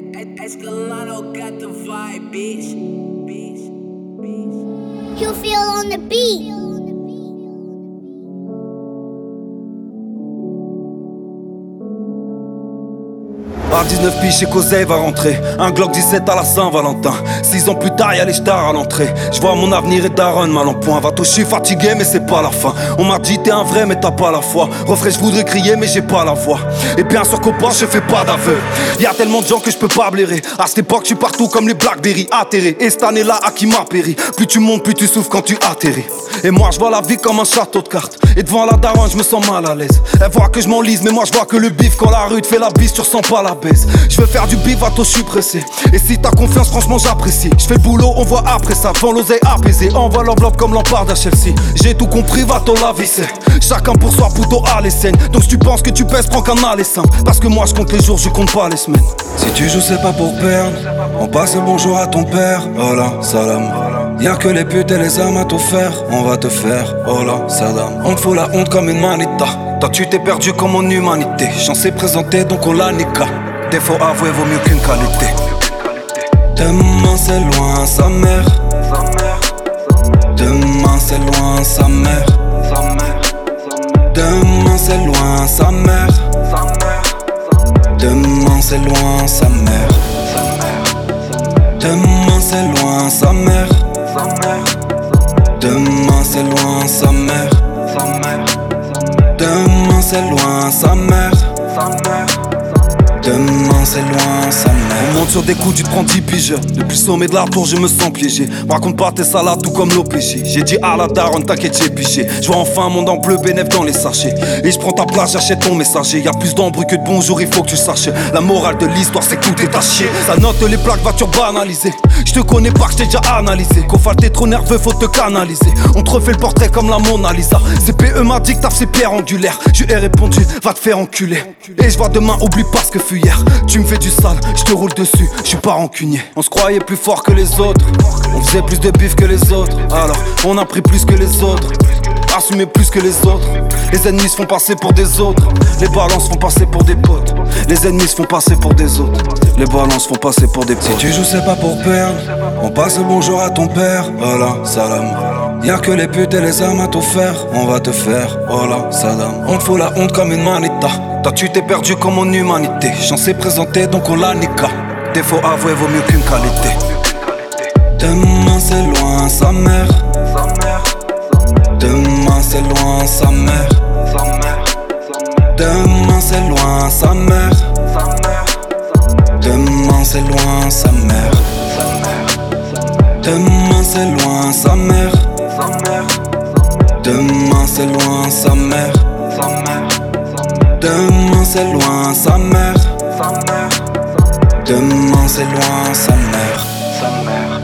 Escalado got the vibe, bitch. You feel on the beat. À 19 piges chez Cosey va rentrer. Un Glock 17 à la Saint-Valentin. 6 ans plus tard y'a les stars à l'entrée. J'vois mon avenir et Darren mal en point. Va toucher fatigué mais c'est pas la fin. On m'a dit t'es un vrai mais t'as pas la foi. Refrain je voudrais crier mais j'ai pas la voix. Et bien sûr qu'au poste je fais pas d'aveu. Y'a tellement de gens que je peux pas blairer. À cette époque je suis partout comme les Blackberry atterrés. Et cette année là à qui m'a péri. Plus tu montes plus tu souffres quand tu atterris. Et moi je vois la vie comme un château de cartes. Et devant la daronne je me sens mal à l'aise. Elle voit que je m'enlise mais moi je vois que le bif. Quand la rue te fait la bise tu ressens pas la baisse. Je veux faire du bif, à toi je suis pressé. Et si t'as confiance franchement j'apprécie. Je fais le boulot on voit après ça. Devant l'oseille apaisé. Envoie l'enveloppe comme l'empare à Chelsea. J'ai tout compris va t'en la visser. Chacun pour soi plutôt à l'essaigne. Donc si tu penses que tu pèses prends qu'un aller simple. Parce que moi je compte les jours je compte pas les semaines. Si tu joues c'est pas pour perdre. On passe le bonjour à ton père. Oh là salam. Y'a que les putes et les hommes à tout faire. On va te faire, oh là, Saddam. On te fout la honte comme une manita. Toi tu t'es perdu comme en humanité. J'en sais présenter donc on la nica. Défaut avoué vaut mieux qu'une qualité. Demain c'est loin sa mère. Demain c'est loin sa mère. Demain c'est loin sa mère. Demain c'est loin sa mère. Demain c'est loin sa mère. Demain c'est loin sa mère. Demain c'est loin sa mère. Demain c'est loin sa mère. On monte sur des coups, tu te prends 10 piges. Depuis le sommet de la tour je me sens piégé. Raconte pas tes salades tout comme l'OPG. J'ai dit à la daronne t'inquiète j'ai piché. Je vois enfin un monde en bleu bénéf dans les sachets. Et je prends ta place j'achète ton messager. Y'a plus d'embrouille que de bonjour il faut que tu saches. La morale de l'histoire c'est que tout est à chier. Ça note les plaques voitures banalisées. Je te connais pas que je t'ai déjà analysé. Qu'au fall t'es trop nerveux faut te canaliser. On te refait le portrait comme la Mona Lisa. CPE m'a dit que t'as ces pierres angulaires. Je lui ai répondu va te faire enculer. Et je vois demain oublie pas ce que fut hier. Tu me fais du sale, je te roule dessus, je suis pas rancunier. On se croyait plus fort que les autres. On faisait plus de bif que les autres. Alors on a pris plus que les autres. Assumer plus que les autres. Les ennemis se font passer pour des autres. Les balances se font passer pour des potes. Les ennemis se font passer pour des autres. Les balances se font passer pour des potes. Si tu joues c'est pas pour perdre. On passe le bonjour à ton père. Oh là, salam. Y'a que les putes et les hommes à tout faire. On va te faire, oh là, Saddam. On te fout la honte comme une manita. Toi tu t'es perdu comme en humanité. J'en sais présenter donc on la nica. Défaut avoué vaut mieux qu'une qualité. Demain c'est loin sa mère. Demain c'est loin sa mère. Demain c'est loin sa mère. Demain c'est loin sa mère. Demain c'est loin sa mère. Demain c'est loin sa mère. Demain c'est loin sa mère. Demain c'est loin sa mère.